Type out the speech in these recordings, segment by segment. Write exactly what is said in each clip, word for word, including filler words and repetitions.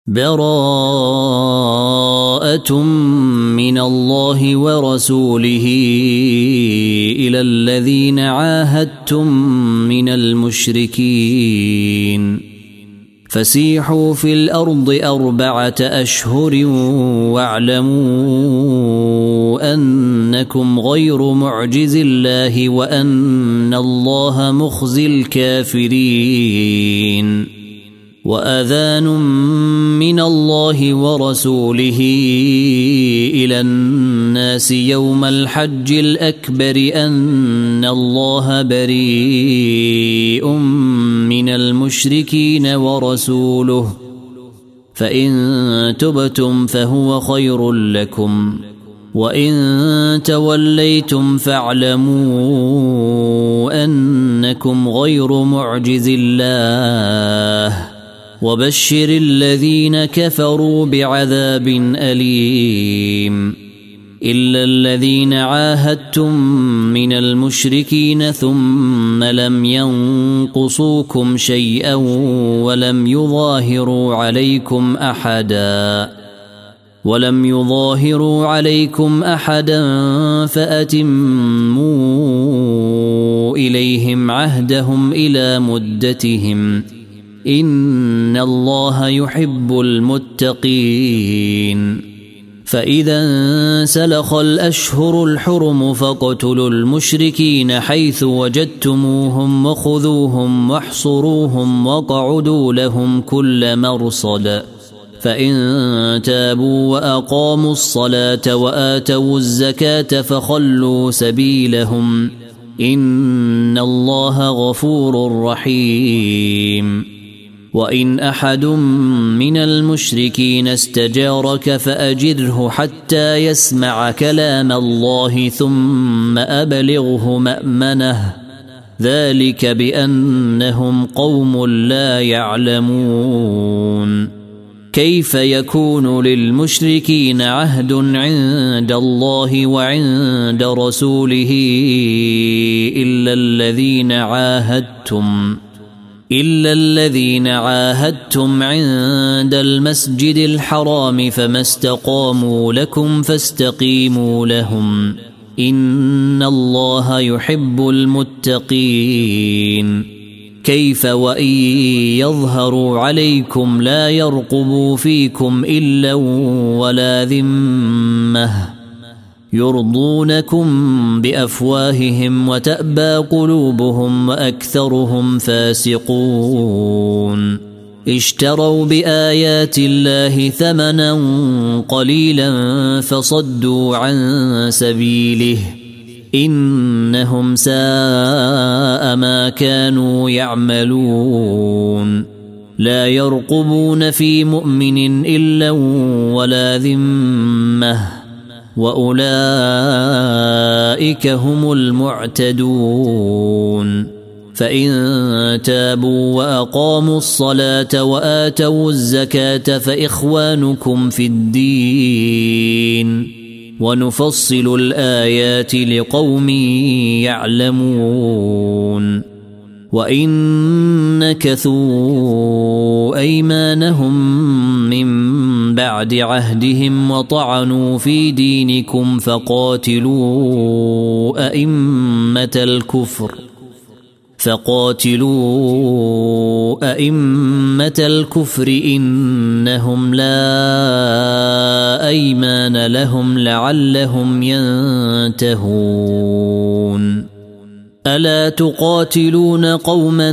براءة من الله ورسوله إلى الذين عاهدتم من المشركين فسيحوا في الأرض أربعة أشهر واعلموا أنكم غير معجز الله وأن الله مخزي الكافرين وأذان من الله ورسوله إلى الناس يوم الحج الأكبر أن الله بريء من المشركين ورسوله فإن تبتم فهو خير لكم وإن توليتم فاعلموا أنكم غير معجز الله وبشر الذين كفروا بعذاب أليم إلا الذين عاهدتم من المشركين ثم لم ينقصوكم شيئا ولم يظاهروا عليكم أحدا ولم يظاهروا عليكم أحدا فأتموا إليهم عهدهم إلى مدتهم إن الله يحب المتقين فإذا انسلخ الأشهر الحرم فاقتلوا المشركين حيث وجدتموهم وخذوهم واحصروهم واقعدوا لهم كل مرصد فإن تابوا وأقاموا الصلاة وآتوا الزكاة فخلوا سبيلهم إن الله غفور رحيم وإن أحد من المشركين استجارك فأجره حتى يسمع كلام الله ثم أبلغه مأمنه ذلك بأنهم قوم لا يعلمون كيف يكون للمشركين عهد عند الله وعند رسوله إلا الذين عاهدتم إلا الذين عاهدتم عند المسجد الحرام فما استقاموا لكم فاستقيموا لهم إن الله يحب المتقين كيف وإن يظهروا عليكم لا يرقبوا فيكم إلا ولا ذمة يرضونكم بأفواههم وتأبى قلوبهم وأكثرهم فاسقون اشتروا بآيات الله ثمنا قليلا فصدوا عن سبيله إنهم ساء ما كانوا يعملون لا يرقبون في مؤمن إلا ولا ذمة وأولئك هم المعتدون فإن تابوا وأقاموا الصلاة وآتوا الزكاة فإخوانكم في الدين ونفصل الآيات لقوم يعلمون وإن نكثوا أيمانهم من بعد عهدهم وطعنوا في دينكم فقاتلوا أئمة الكفر فقاتلوا أئمة الكفر إنهم لا أيمان لهم لعلهم ينتهون ألا تقاتلون قوما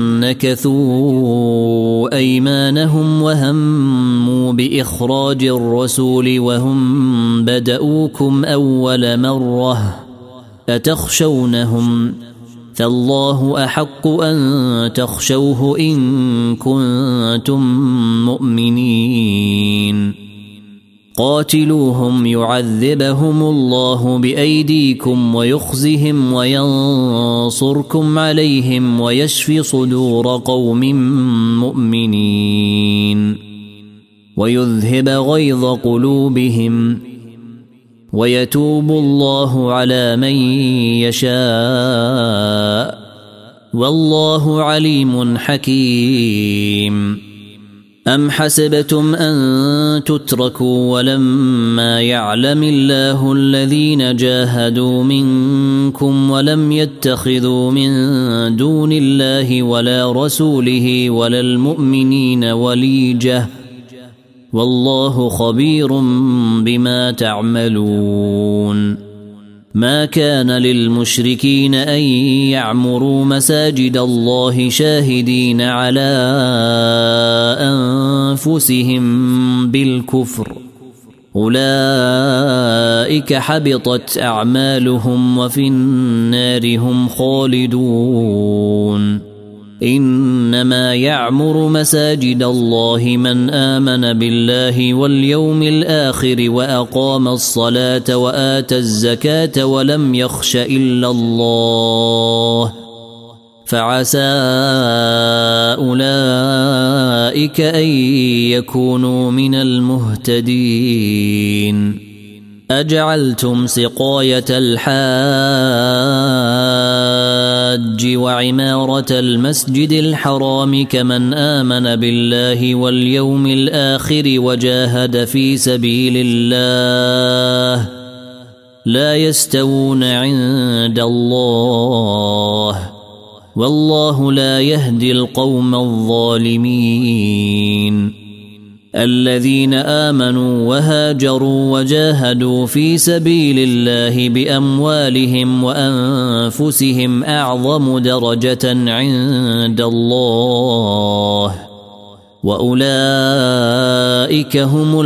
نكثوا أيمانهم وهموا بإخراج الرسول وهم بدؤوكم أول مرة أتخشونهم فالله أحق أن تخشوه إن كنتم مؤمنين قاتلوهم يعذبهم الله بأيديكم ويخزهم وينصركم عليهم ويشفي صدور قوم مؤمنين ويذهب غيظ قلوبهم ويتوب الله على من يشاء والله عليم حكيم أم حسبتم أن تتركوا ولما يعلم الله الذين جاهدوا منكم ولم يتخذوا من دون الله ولا رسوله ولا المؤمنين وليجة والله خبير بما تعملون ما كان للمشركين أن يعمروا مساجد الله شاهدين على أنفسهم بالكفر أولئك حبطت أعمالهم وفي النار هم خالدون إنما يعمر مساجد الله من آمن بالله واليوم الآخر وأقام الصلاة وآتى الزكاة ولم يخش إلا الله فعسى أولئك أن يكونوا من المهتدين أجعلتم سقاية الحاج وعمارة المسجد الحرام كمن آمن بالله واليوم الآخر وجاهد في سبيل الله لا يستوون عند الله والله لا يهدي القوم الظالمين الذين آمنوا وهاجروا وجاهدوا في سبيل الله بأموالهم وأنفسهم أعظم درجة عند الله وأولئك هم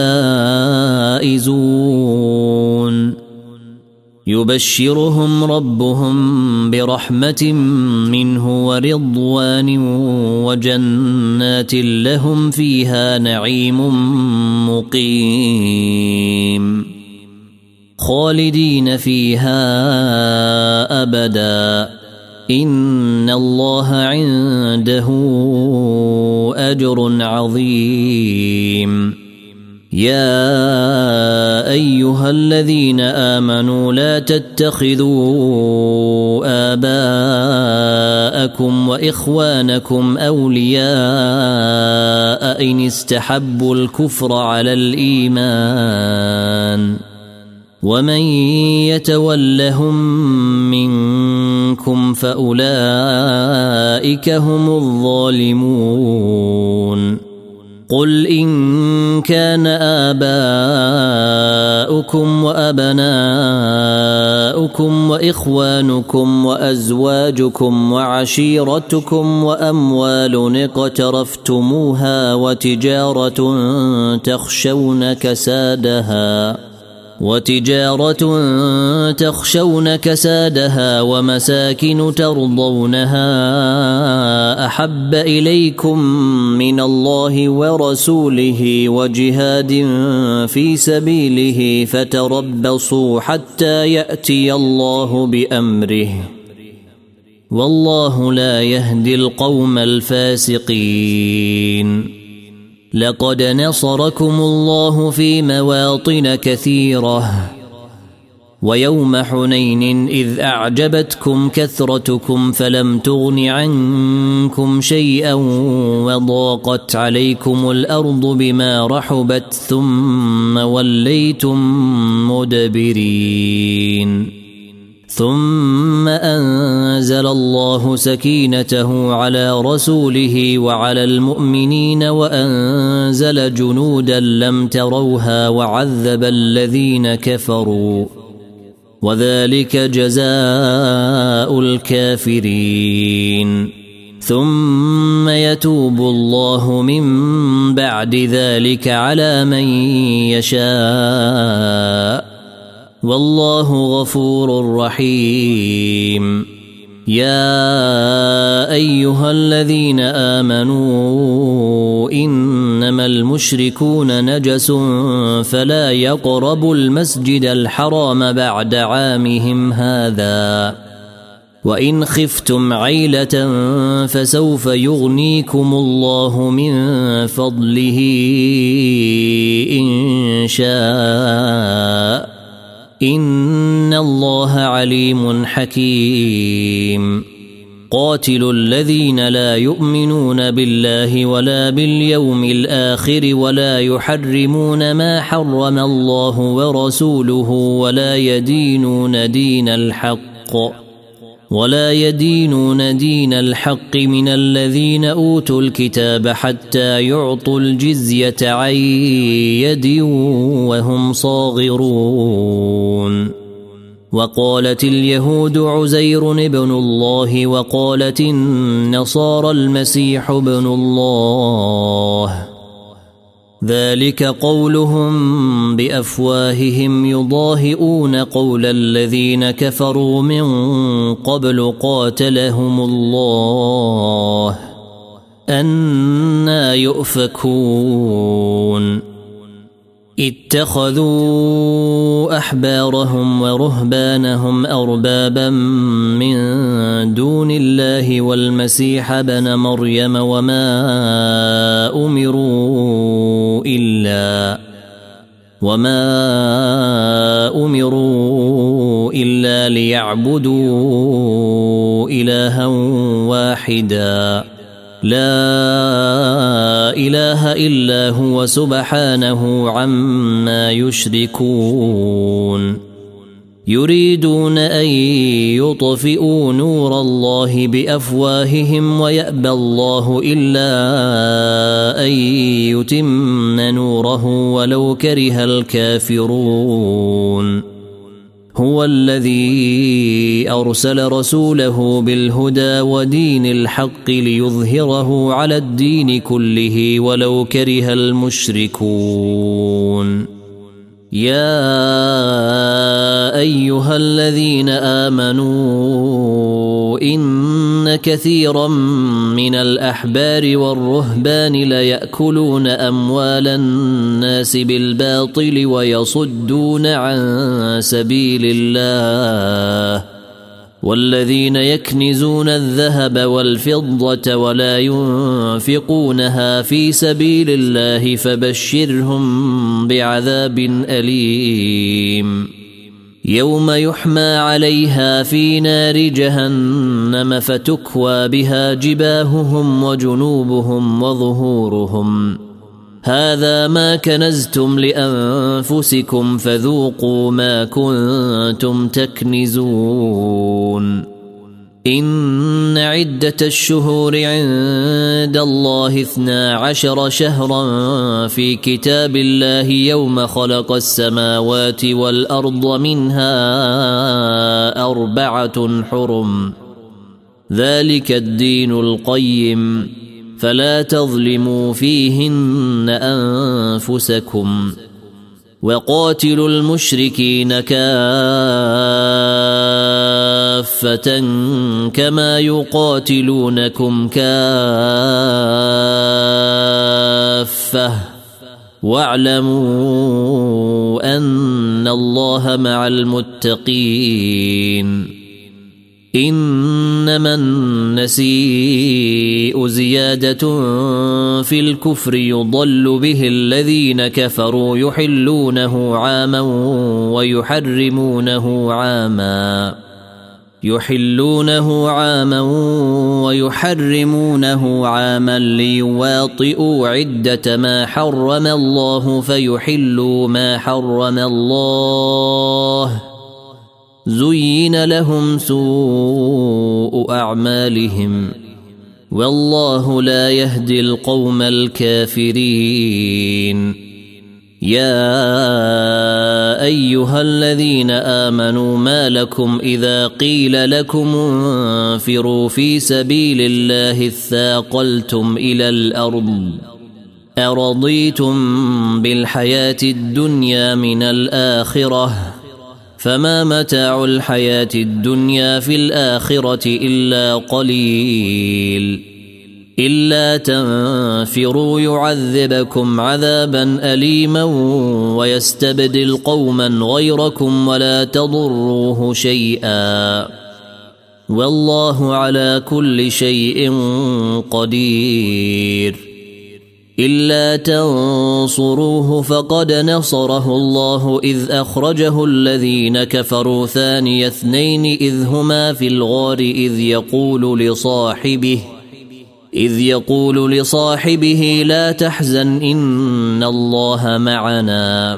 الفائزون يبشرهم ربهم برحمة منه ورضوان وجنات لهم فيها نعيم مقيم خالدين فيها أبدا إن الله عنده أجر عظيم يا أيها الذين آمنوا لا تتخذوا آباءكم وإخوانكم أولياء إن استحبوا الكفر على الإيمان ومن يتولهم منكم فأولئك هم الظالمون قل إن كان آباؤكم وأبناؤكم وإخوانكم وأزواجكم وعشيرتكم وأموال اقترفتموها وتجارة تخشون كسادها وتجارة تخشون كسادها ومساكن ترضونها أحب إليكم من الله ورسوله وجهاد في سبيله فتربصوا حتى يأتي الله بأمره والله لا يهدي القوم الفاسقين لقد نصركم الله في مواطن كثيرة ويوم حنين إذ أعجبتكم كثرتكم فلم تغن عنكم شيئا وضاقت عليكم الأرض بما رحبت ثم وليتم مدبرين ثم أنزل الله سكينته على رسوله وعلى المؤمنين وأنزل جنودا لم تروها وعذب الذين كفروا وذلك جزاء الكافرين ثم يتوب الله من بعد ذلك على من يشاء والله غفور رحيم يا أيها الذين آمنوا إنما المشركون نجس فلا يقربوا المسجد الحرام بعد عامهم هذا وإن خفتم عيلة فسوف يغنيكم الله من فضله إن شاء إن الله عليم حكيم قاتلوا الذين لا يؤمنون بالله ولا باليوم الآخر ولا يحرمون ما حرم الله ورسوله ولا يدينون دين الحق ولا يدينون دين الحق من الذين أوتوا الكتاب حتى يعطوا الجزية عن يد وهم صاغرون. وقالت اليهود عزير ابن الله وقالت النصارى المسيح ابن الله، ذلك قولهم بأفواههم يضاهئون قول الذين كفروا من قبل قاتلهم الله أنى يؤفكون. اتخذوا أحبارهم ورهبانهم أربابا من دون الله والمسيح ابن مريم وما أمروا إلا وما أمروا إلا ليعبدوا إلها واحدا لا إله إلا هو سبحانه عما يشركون. يريدون أن يطفئوا نور الله بأفواههم ويأبى الله إلا أن يتم نوره ولو كره الكافرون. هو الذي أرسل رسوله بالهدى ودين الحق ليظهره على الدين كله ولو كره المشركون. يا أيها الذين آمنوا إن كثيرا من الأحبار والرهبان ليأكلون أموال الناس بالباطل ويصدون عن سبيل الله والذين يكنزون الذهب والفضة ولا ينفقونها في سبيل الله فبشرهم بعذاب أليم يوم يحمى عليها في نار جهنم فتكوى بها جباههم وجنوبهم وظهورهم هذا ما كنزتم لأنفسكم فذوقوا ما كنتم تكنزون. إن عدة الشهور عند الله اثنا عشر شهرا في كتاب الله يوم خلق السماوات والأرض منها أربعة حرم ذلك الدين القيم فلا تظلموا فيهن أنفسكم وقاتلوا المشركين كافة كما يقاتلونكم كافة واعلموا أن الله مع المتقين. إنما النسيء زيادة في الكفر يضل به الذين كفروا يحلونه عاما ويحرمونه عاما يحلونه عاما ويحرمونه عاما ليواطئوا عدة ما حرم الله فيحلوا ما حرم الله زين لهم سوء أعمالهم والله لا يهدي القوم الكافرين. يا أيها الذين آمنوا ما لكم إذا قيل لكم انفروا في سبيل الله اثاقلتم إلى الأرض أرضيتم بالحياة الدنيا من الآخرة فما متاع الحياة الدنيا في الآخرة إلا قليل إلا تنفروا يعذبكم عذابا أليما ويستبدل قوما غيركم ولا تضروه شيئا والله على كل شيء قدير. إلا تنصروه فقد نصره الله إذ أخرجه الذين كفروا ثاني اثنين إذ هما في الغار إذ يقول لصاحبه إذ يقول لصاحبه لا تحزن إن الله معنا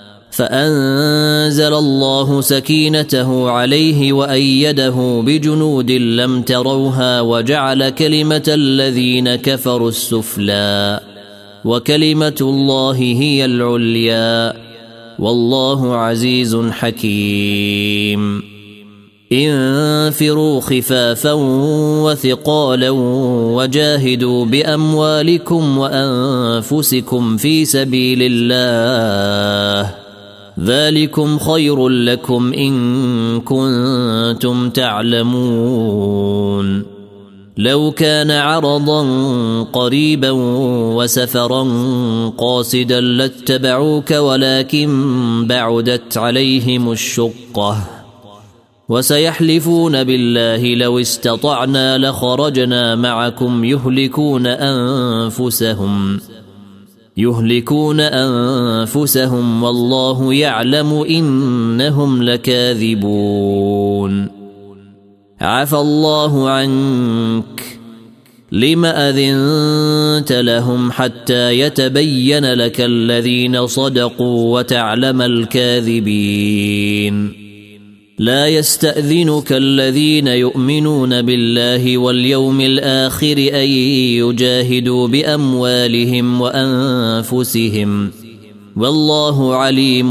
فأنزل الله سكينته عليه وأيده بجنود لم تروها وجعل كلمة الذين كفروا السفلى وكلمة الله هي العليا والله عزيز حكيم انفروا خفافا وثقالا وجاهدوا بأموالكم وأنفسكم في سبيل الله ذلكم خير لكم إن كنتم تعلمون لو كان عرضا قريبا وسفرا قاصدا لاتبعوك ولكن بعدت عليهم الشقة وسيحلفون بالله لو استطعنا لخرجنا معكم يهلكون أنفسهم يهلكون أنفسهم والله يعلم إنهم لكاذبون عفى الله عنك لم أذنت لهم حتى يتبين لك الذين صدقوا وتعلم الكاذبين لا يستأذنك الذين يؤمنون بالله واليوم الآخر أن يجاهدوا بأموالهم وأنفسهم والله عليم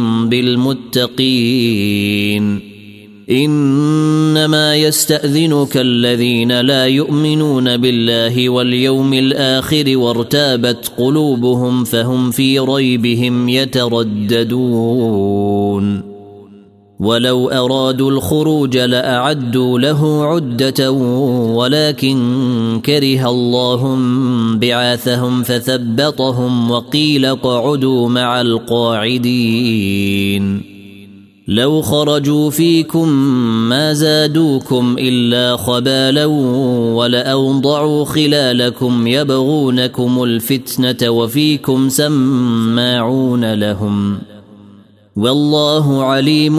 بالمتقين إنما يستأذنك الذين لا يؤمنون بالله واليوم الآخر وارتابت قلوبهم فهم في ريبهم يترددون ولو أرادوا الخروج لأعدوا له عدة ولكن كره الله بعاثهم فثبطهم وقيل اقعدوا مع القاعدين لو خرجوا فيكم ما زادوكم إلا خبالا ولأوضعوا خلالكم يبغونكم الفتنة وفيكم سماعون لهم والله عليم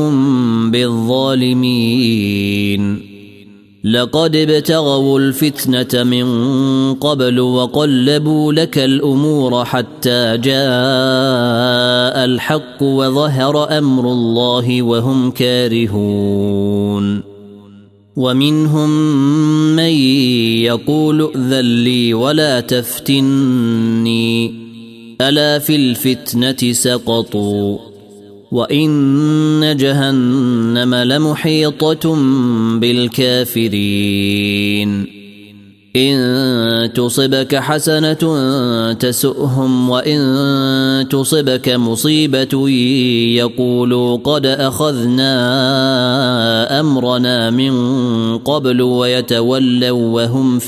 بالظالمين لقد ابتغوا الفتنة من قبل وقلبوا لك الأمور حتى جاء الحق وظهر أمر الله وهم كارهون ومنهم من يقول ائذن لي ولا تفتني ألا في الفتنة سقطوا وإن جهنم لمحيطة بالكافرين إن تصبك حسنة تسؤهم وإن تصبك مصيبة يقولوا قد أخذنا أمرنا من قبل ويتولوا وهم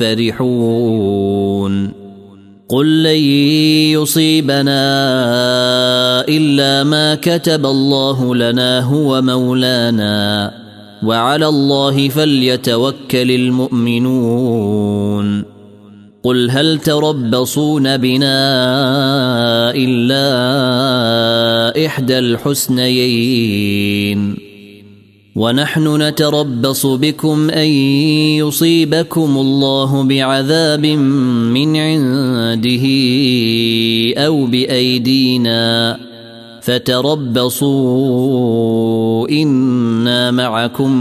فرحون قل لن يصيبنا إلا ما كتب الله لنا هو مولانا وعلى الله فليتوكل المؤمنون قل هل تربصون بنا إلا إحدى الحسنيين ونحن نتربص بكم أن يصيبكم الله بعذاب من عنده أو بأيدينا فتربصوا إنا معكم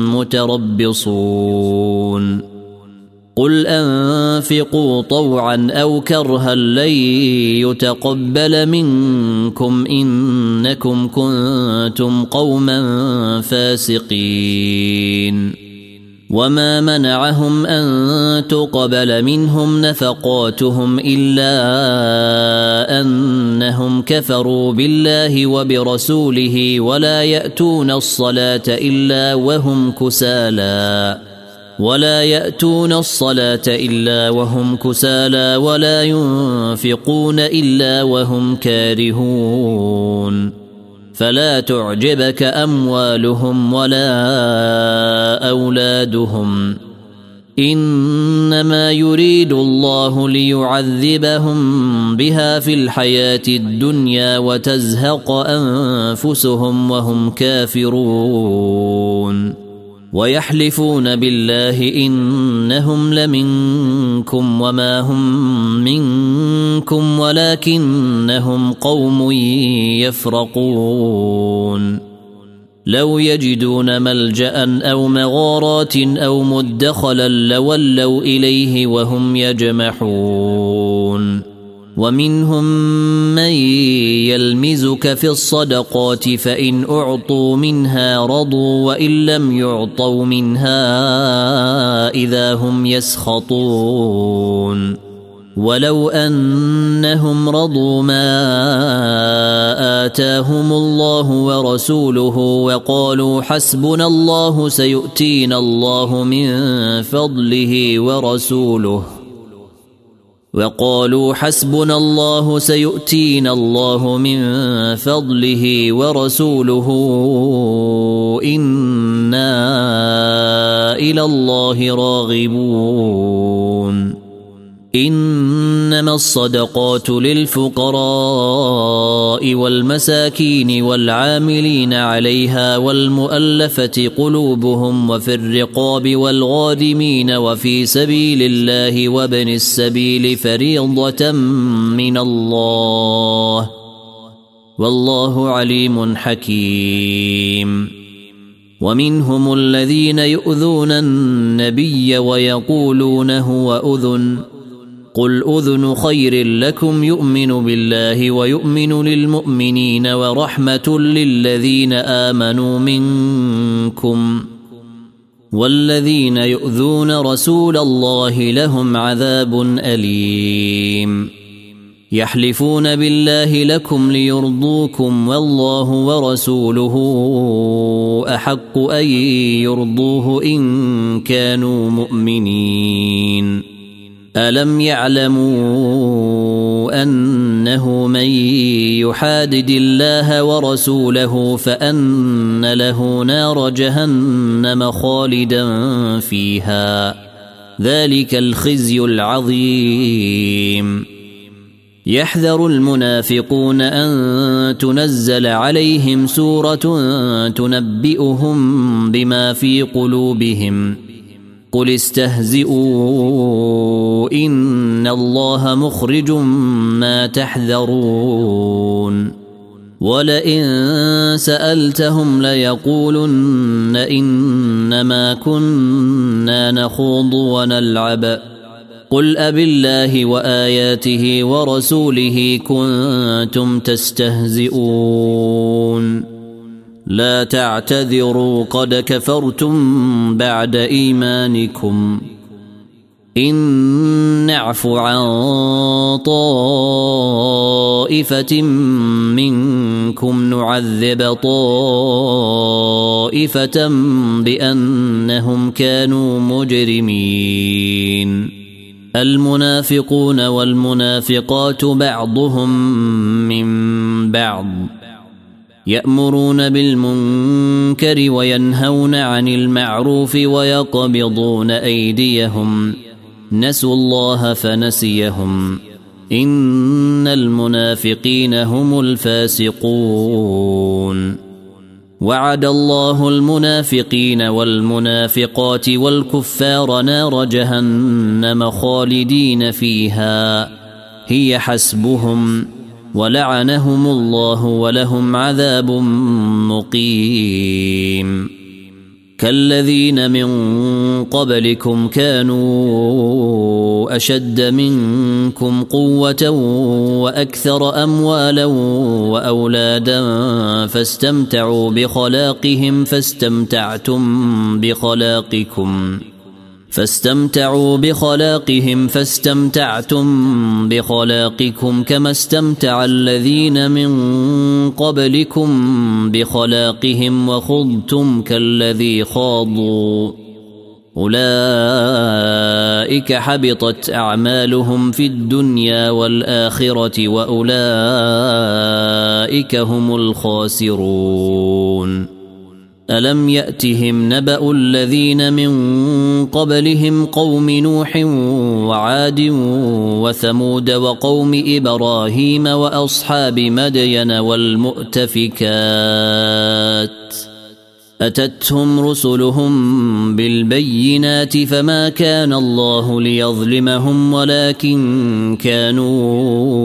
متربصون قل أنفقوا طوعا أو كرها لن يتقبل منكم إنكم كنتم قوما فاسقين وما منعهم أن تقبل منهم نفقاتهم إلا أنهم كفروا بالله وبرسوله ولا يأتون الصلاة إلا وهم كسالى ولا يأتون الصلاة إلا وهم كسالى ولا ينفقون إلا وهم كارهون فلا تعجبك أموالهم ولا أولادهم إنما يريد الله ليعذبهم بها في الحياة الدنيا وتزهق أنفسهم وهم كافرون ويحلفون بالله إنهم لمنكم وما هم منكم ولكنهم قوم يفرقون لو يجدون ملجأ أو مغارات أو مدخلا لولوا إليه وهم يجمحون ومنهم من يلمزك في الصدقات فإن أعطوا منها رضوا وإن لم يعطوا منها إذا هم يسخطون ولو أنهم رضوا ما آتاهم الله ورسوله وقالوا حسبنا الله سيؤتينا الله من فضله ورسوله وقالوا حسبنا الله سيؤتينا الله من فضله ورسوله إنا إلى الله راغبون إنما الصدقات للفقراء والمساكين والعاملين عليها والمؤلفة قلوبهم وفي الرقاب والغارمين وفي سبيل الله وابن السبيل فريضة من الله والله عليم حكيم ومنهم الذين يؤذون النبي ويقولون هو أذن قل أذن خير لكم يؤمن بالله ويؤمن للمؤمنين ورحمة للذين آمنوا منكم والذين يؤذون رسول الله لهم عذاب أليم يحلفون بالله لكم ليرضوكم والله ورسوله أحق أن يرضوه إن كانوا مؤمنين ألم يعلموا أنه من يحادد الله ورسوله فأن له نار جهنم خالدا فيها ذلك الخزي العظيم يحذر المنافقون أن تنزل عليهم سورة تنبئهم بما في قلوبهم قل استهزئوا إن الله مخرج ما تحذرون ولئن سألتهم ليقولن إنما كنا نخوض ونلعب قل أبالله وآياته ورسوله كنتم تستهزئون لا تعتذروا قد كفرتم بعد إيمانكم إن نعف عن طائفة منكم نعذب طائفة بأنهم كانوا مجرمين المنافقون والمنافقات بعضهم من بعض يأمرون بالمنكر وينهون عن المعروف ويقبضون أيديهم نسوا الله فنسيهم إن المنافقين هم الفاسقون وعد الله المنافقين والمنافقات والكفار نار جهنم خالدين فيها هي حسبهم ولعنهم الله ولهم عذاب مقيم كالذين من قبلكم كانوا أشد منكم قوة وأكثر أموالا وأولادا فاستمتعوا بخلاقهم فاستمتعتم بخلاقكم فاستمتعوا بخلاقهم فاستمتعتم بخلاقكم كما استمتع الذين من قبلكم بخلاقهم وخضتم كالذي خاضوا أولئك حبطت أعمالهم في الدنيا والآخرة وأولئك هم الخاسرون ألم يأتهم نبأ الذين من قبلهم قوم نوح وعاد وثمود وقوم إبراهيم وأصحاب مدين والمؤتفكات أتتهم رسلهم بالبينات فما كان الله ليظلمهم ولكن كانوا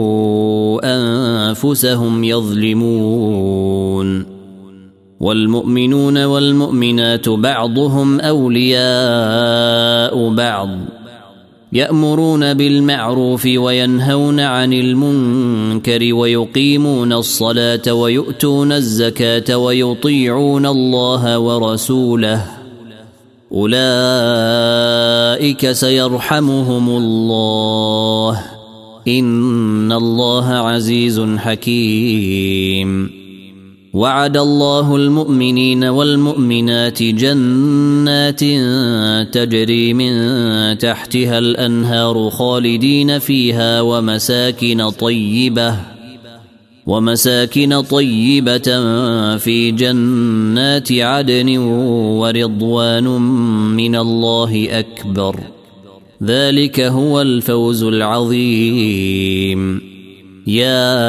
أنفسهم يظلمون والمؤمنون والمؤمنات بعضهم أولياء بعض يأمرون بالمعروف وينهون عن المنكر ويقيمون الصلاة ويؤتون الزكاة ويطيعون الله ورسوله أولئك سيرحمهم الله إن الله عزيز حكيم. وعد الله المؤمنين والمؤمنات جنات تجري من تحتها الأنهار خالدين فيها ومساكن طيبة ومساكن طيبة في جنات عدن ورضوان من الله أكبر ذلك هو الفوز العظيم. يا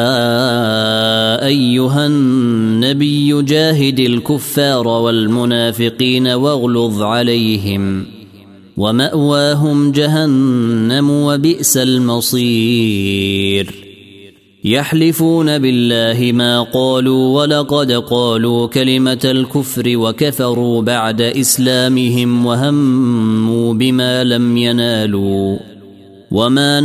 أيها النبي جاهد الكفار والمنافقين واغلظ عليهم ومأواهم جهنم وبئس المصير. يحلفون بالله ما قالوا ولقد قالوا كلمة الكفر وكفروا بعد إسلامهم وهموا بما لم ينالوا وما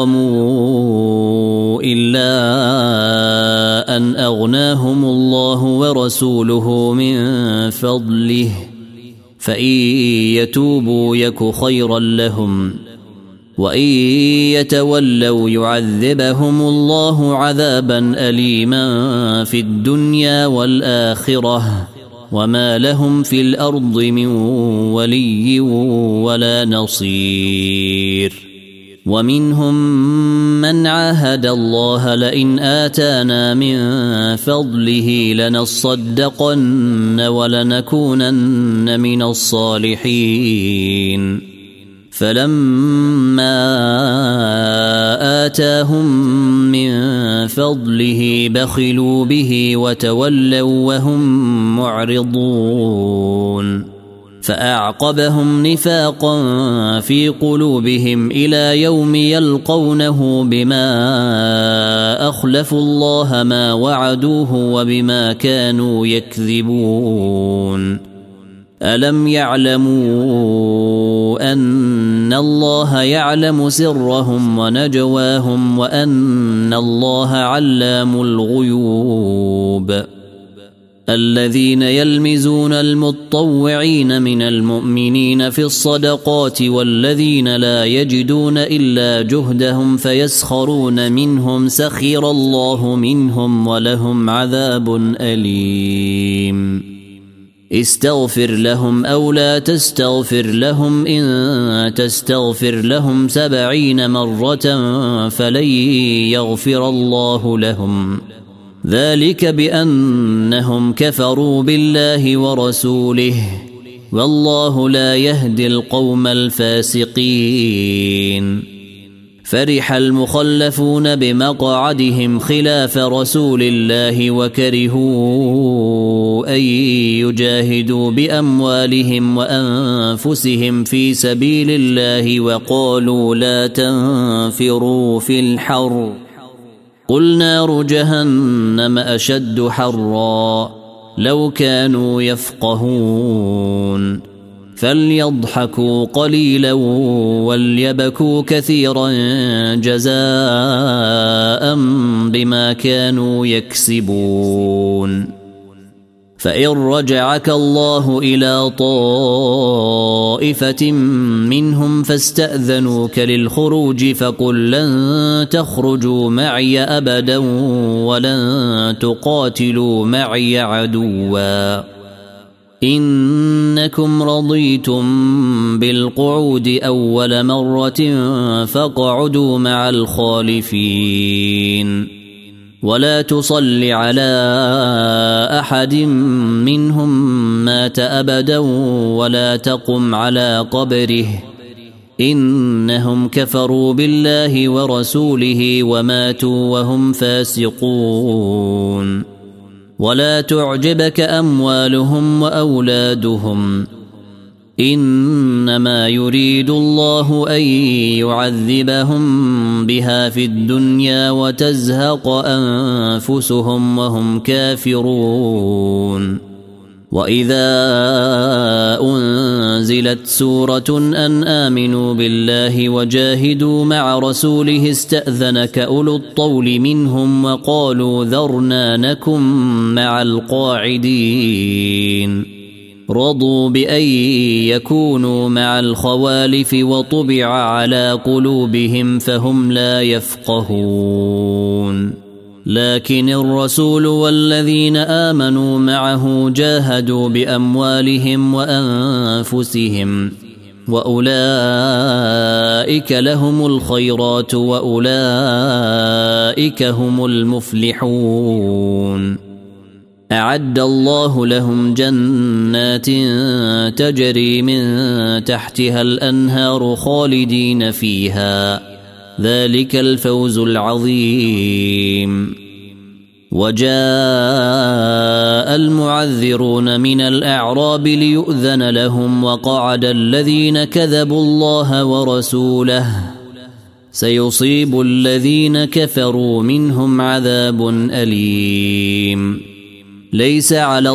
نقموا إلا أن أغناهم الله ورسوله من فضله فإن يتوبوا يك خيرا لهم وإن يتولوا يعذبهم الله عذابا أليما في الدنيا والآخرة وما لهم في الأرض من ولي ولا نصير. ومنهم من عاهد الله لئن آتانا من فضله لنصدقن ولنكونن من الصالحين فلما آتاهم من فضله بخلوا به وتولوا وهم معرضون فأعقبهم نفاقا في قلوبهم إلى يوم يلقونه بما أخلفوا الله ما وعدوه وبما كانوا يكذبون. ألم يعلموا أن الله يعلم سرهم ونجواهم وأن الله علام الغيوب. الذين يلمزون المتطوعين من المؤمنين في الصدقات والذين لا يجدون إلا جهدهم فيسخرون منهم سخر الله منهم ولهم عذاب أليم. استغفر لهم أو لا تستغفر لهم إن تستغفر لهم سبعين مرة فلن يغفر الله لهم ذلك بأنهم كفروا بالله ورسوله والله لا يهدي القوم الفاسقين. فرح المخلفون بمقعدهم خلاف رسول الله وكرهوا أن يجاهدوا بأموالهم وأنفسهم في سبيل الله وقالوا لا تنفروا في الحر قل نار جهنم أشد حرا لو كانوا يفقهون فليضحكوا قليلا وليبكوا كثيرا جزاء بما كانوا يكسبون. فإن رجعك الله إلى طائفة منهم فاستأذنوك للخروج فقل لن تخرجوا معي أبدا ولن تقاتلوا معي عدوا إنكم رضيتم بالقعود أول مرة فاقعدوا مع الخالفين. ولا تصل على أحد منهم مات أبدا ولا تقم على قبره إنهم كفروا بالله ورسوله وماتوا وهم فاسقون ولا تعجبك أموالهم وأولادهم إنما يريد الله أن يعذبهم بها في الدنيا وتزهق أنفسهم وهم كافرون وإذا أنزلت سورة أن آمنوا بالله وجاهدوا مع رسوله استأذنك أولو الطول منهم وقالوا ذرنا نكن مع القاعدين رضوا بأن يكونوا مع الخوالف وطبع على قلوبهم فهم لا يفقهون لكن الرسول والذين آمنوا معه جاهدوا بأموالهم وأنفسهم وأولئك لهم الخيرات وأولئك هم المفلحون أعد الله لهم جنات تجري من تحتها الأنهار خالدين فيها ذلك الفوز العظيم وجاء المعذرون من الأعراب ليؤذن لهم وقعد الذين كذبوا الله ورسوله سيصيب الذين كفروا منهم عذاب أليم ليس على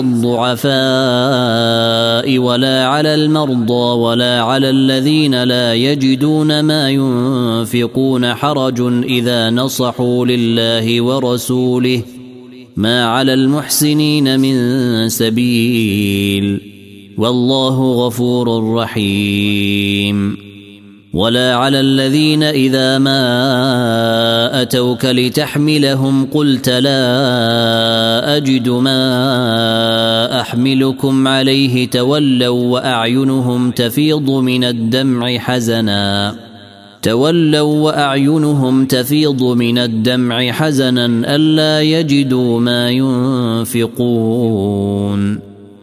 الضعفاء ولا على المرضى ولا على الذين لا يجدون ما ينفقون حرج إذا نصحوا لله ورسوله ما على المحسنين من سبيل والله غفور رحيم ولا على الذين إذا ما أتوك لتحملهم قلت لا أجد ما أحملكم عليه تولوا وأعينهم تفيض من الدمع حزنا تولوا وأعينهم تفيض من الدمع حزنا ألا يجدوا ما ينفقون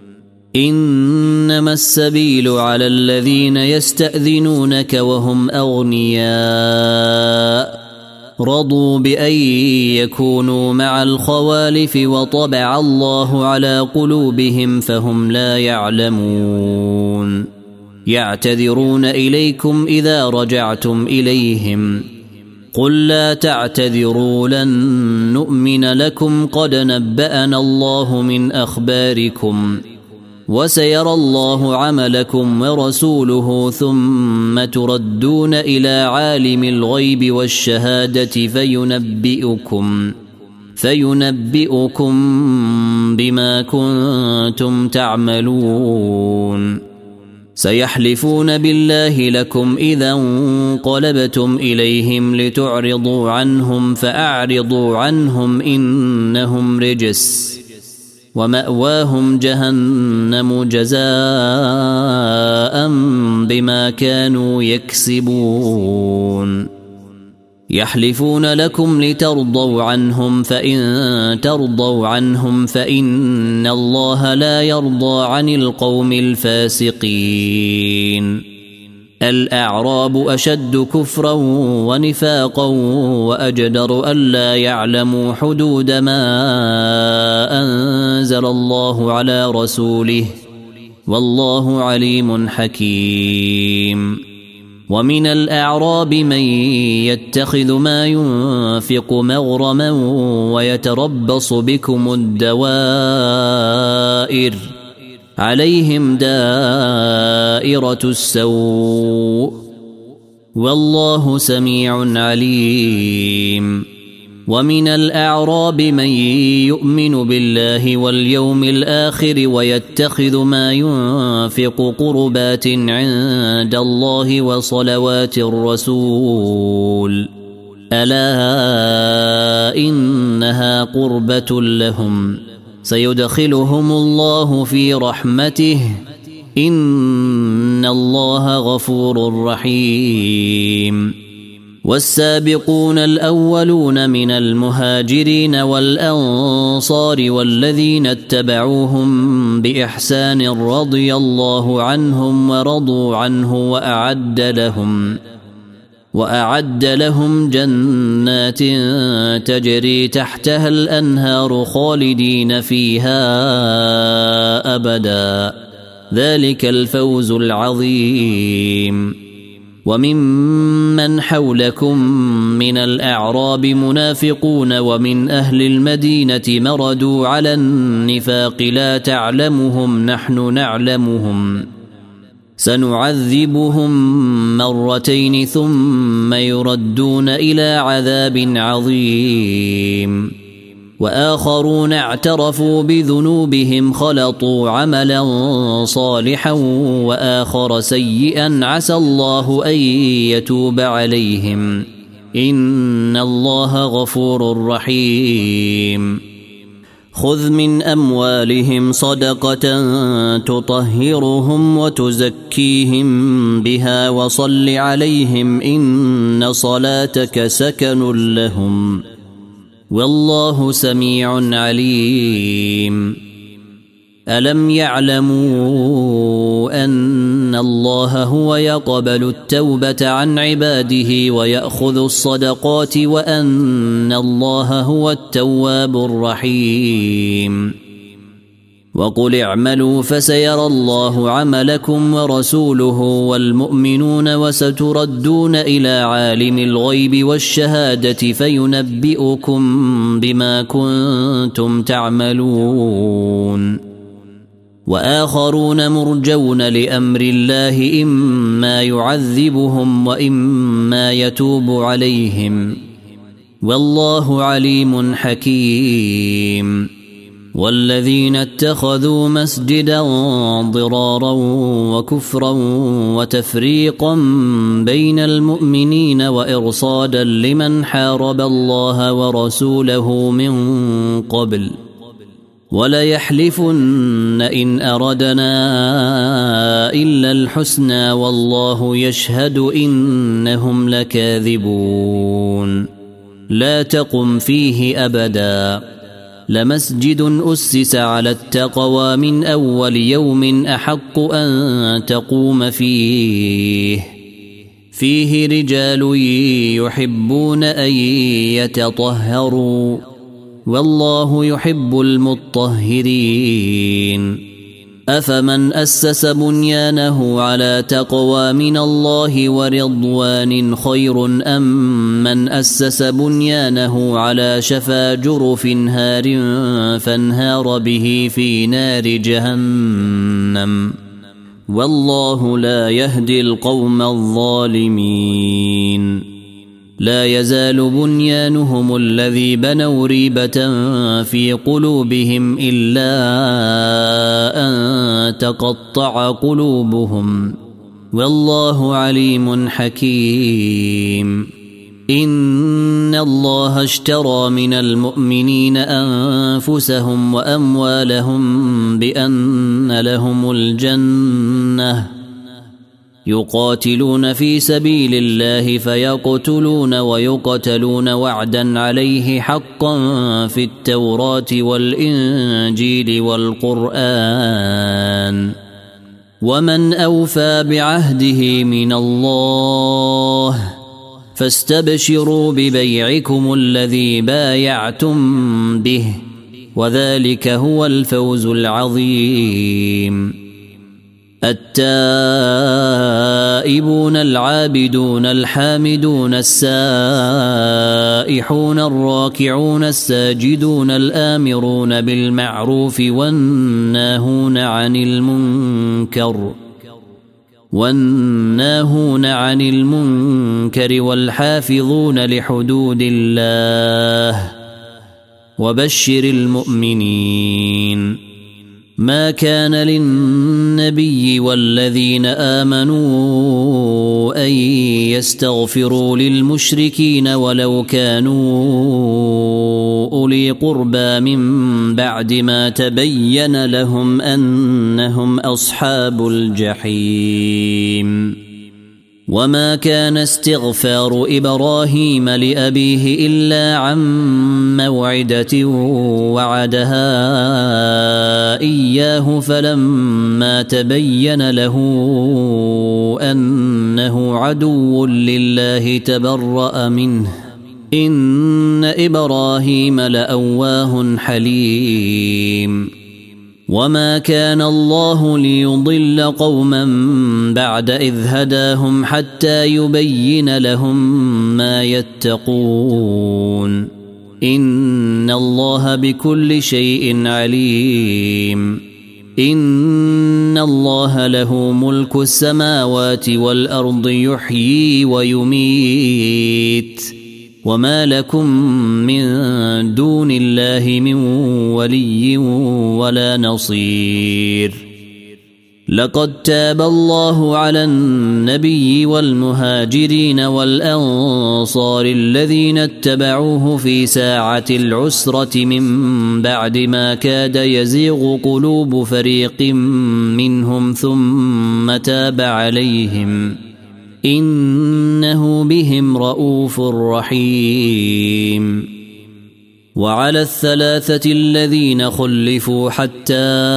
إنما السبيل على الذين يستأذنونك وهم أغنياء رضوا بأن يكونوا مع الخوالف وطبع الله على قلوبهم فهم لا يعلمون يعتذرون إليكم إذا رجعتم إليهم قل لا تعتذروا لن نؤمن لكم قد نبأنا الله من أخباركم وسيرى الله عملكم ورسوله ثم تردون إلى عالم الغيب والشهادة فينبئكم فينبئكم بما كنتم تعملون سيحلفون بالله لكم إذا انقلبتم إليهم لتعرضوا عنهم فأعرضوا عنهم إنهم رجس ومأواهم جهنم جزاء بما كانوا يكسبون يحلفون لكم لترضوا عنهم فإن ترضوا عنهم فإن الله لا يرضى عن القوم الفاسقين الأعراب أشد كفرا ونفاقا وأجدر ألا يعلموا حدود ما أنزل الله على رسوله والله عليم حكيم ومن الأعراب من يتخذ ما ينفق مغرما ويتربص بكم الدوائر عليهم دائرة السوء والله سميع عليم ومن الأعراب من يؤمن بالله واليوم الآخر ويتخذ ما ينفق قربات عند الله وصلوات الرسول ألا إنها قربة لهم سيدخلهم الله في رحمته إن الله غفور رحيم والسابقون الأولون من المهاجرين والأنصار والذين اتبعوهم بإحسان رضي الله عنهم ورضوا عنه وأعد لهم وأعد لهم جنات تجري تحتها الأنهار خالدين فيها أبدا ذلك الفوز العظيم. وممن حولكم من الأعراب منافقون ومن أهل المدينة مردوا على النفاق لا تعلمهم نحن نعلمهم سنعذبهم مرتين ثم يردون إلى عذاب عظيم. وآخرون اعترفوا بذنوبهم خلطوا عملا صالحا وآخر سيئا عسى الله أن يتوب عليهم إن الله غفور رحيم. خذ من أموالهم صدقة تطهرهم وتزكيهم بها وصل عليهم إن صلاتك سكن لهم والله سميع عليم. ألم يعلموا أن الله هو يقبل التوبة عن عباده ويأخذ الصدقات وأن الله هو التواب الرحيم. وقل اعملوا فسيرى الله عملكم ورسوله والمؤمنون وستردون إلى عالم الغيب والشهادة فينبئكم بما كنتم تعملون. وآخرون مرجون لأمر الله إما يعذبهم وإما يتوب عليهم والله عليم حكيم. والذين اتخذوا مسجدا ضرارا وكفرا وتفريقا بين المؤمنين وإرصادا لمن حارب الله ورسوله من قبل وليحلفن إن أردنا إلا الحسنى والله يشهد إنهم لكاذبون. لا تقم فيه أبدا لمسجد أسس على التقوى من أول يوم أحق أن تقوم فيه فيه رجال يحبون أن يتطهروا والله يحب المطهرين. أفمن أسس بنيانه على تقوى من الله ورضوان خير أم من أسس بنيانه على شفا جرف هار فانهار به في نار جهنم والله لا يهدي القوم الظالمين. لا يزال بنيانهم الذي بنوا ريبة في قلوبهم إلا أن تقطع قلوبهم والله عليم حكيم. إن الله اشترى من المؤمنين أنفسهم وأموالهم بأن لهم الجنة يقاتلون في سبيل الله فيقتلون ويقتلون وعدا عليه حقا في التوراة والإنجيل والقرآن ومن أوفى بعهده من الله فاستبشروا ببيعكم الذي بايعتم به وذلك هو الفوز العظيم. التائبون العابدون الحامدون السائحون الراكعون الساجدون الآمرون بالمعروف والناهون عن المنكر والناهون عن المنكر والحافظون لحدود الله وبشر المؤمنين. ما كان للنبي والذين آمنوا أن يستغفروا للمشركين ولو كانوا أولي قربى من بعد ما تبين لهم أنهم أصحاب الجحيم. وما كان استغفار إبراهيم لأبيه إلا عن موعدة وعدها إياه فلما تبين له أنه عدو لله تبرأ منه إن إبراهيم لأواه حليم وما كان الله ليضل قوما بعد إذ هداهم حتى يبين لهم ما يتقون إن الله بكل شيء عليم إن الله له ملك السماوات والأرض يحيي ويميت وما لكم من دون الله من ولي ولا نصير لقد تاب الله على النبي والمهاجرين والأنصار الذين اتبعوه في ساعة العسرة من بعد ما كاد يزيغ قلوب فريق منهم ثم تاب عليهم إنه بهم رؤوف رحيم وعلى الثلاثة الذين خلفوا حتى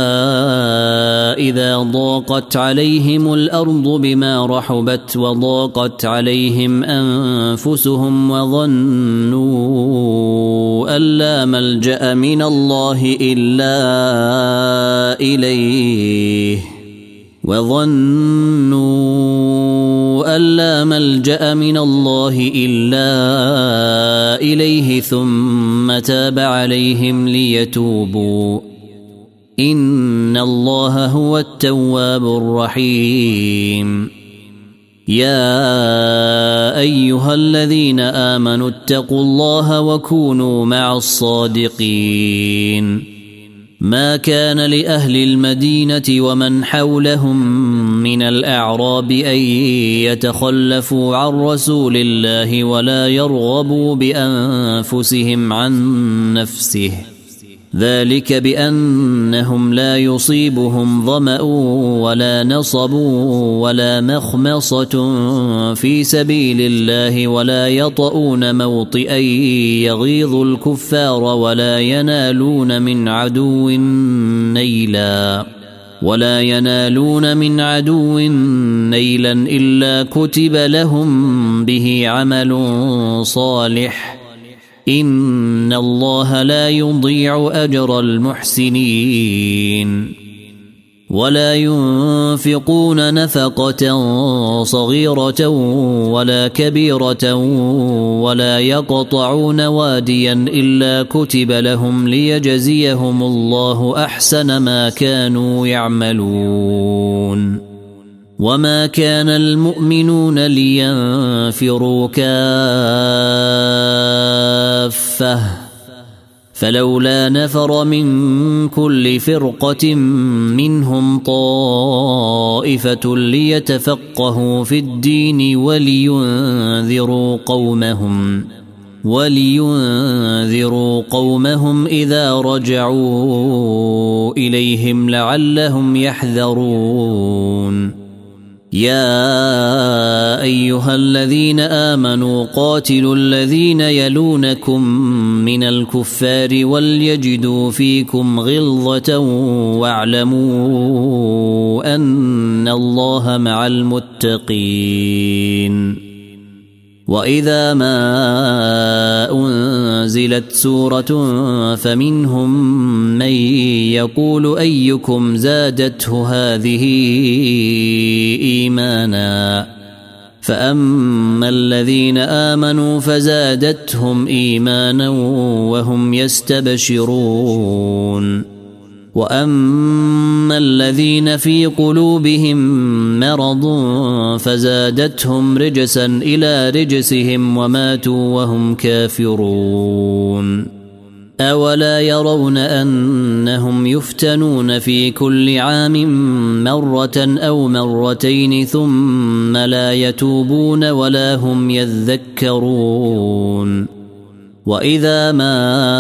إذا ضاقت عليهم الأرض بما رحبت وضاقت عليهم أنفسهم وظنوا أن لا ملجأ من الله إلا إليه وظنوا أن لا ملجأ من الله إلا إليه ثم تاب عليهم ليتوبوا إن الله هو التواب الرحيم يا أيها الذين آمنوا اتقوا الله وكونوا مع الصادقين ما كان لأهل المدينة ومن حولهم من الأعراب أن يتخلفوا عن رسول الله ولا يرغبوا بأنفسهم عن نفسه ذلك بأنهم لا يصيبهم ظمأ ولا نصب ولا مخمصة في سبيل الله ولا يطؤون موطئا يغيظ الكفار ولا ينالون من عدو نيلا ولا ينالون من عدو نيلا إلا كتب لهم به عمل صالح إن الله لا يضيع أجر المحسنين ولا ينفقون نفقة صغيرة ولا كبيرة ولا يقطعون واديا إلا كتب لهم ليجزيهم الله أحسن ما كانوا يعملون وما كان المؤمنون لينفروا كافة فلولا نفر من كل فرقة منهم طائفة ليتفقهوا في الدين ولينذروا قومهم ولينذروا قومهم إذا رجعوا إليهم لعلهم يحذرون يا أيها الذين آمنوا قاتلوا الذين يلونكم من الكفار وليجدوا فيكم غلظة واعلموا أن الله مع المتقين وإذا ما أنزلت سورة فمنهم من يقول أيكم زادته هذه إيمانا فأما الذين آمنوا فزادتهم إيمانا وهم يستبشرون وأما الذين في قلوبهم مرض فزادتهم رجسا إلى رجسهم وماتوا وهم كافرون أولا يرون أنهم يفتنون في كل عام مرة أو مرتين ثم لا يتوبون ولا هم يذكرون وإذا ما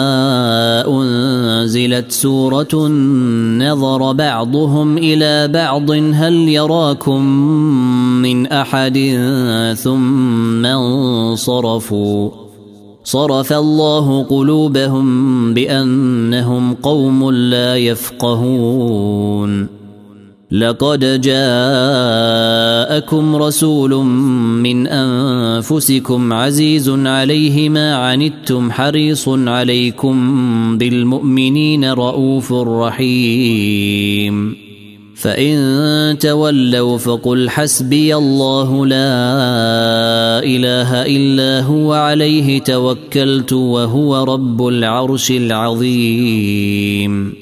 أنزلت سورة نظر بعضهم إلى بعض هل يراكم من أحد ثم انصرفوا صرف الله قلوبهم بأنهم قوم لا يفقهون لقد جاءكم رسول من أنفسكم عزيز عليه ما عنتم حريص عليكم بالمؤمنين رؤوف رحيم فإن تولوا فقل حسبي الله لا إله إلا هو عليه توكلت وهو رب العرش العظيم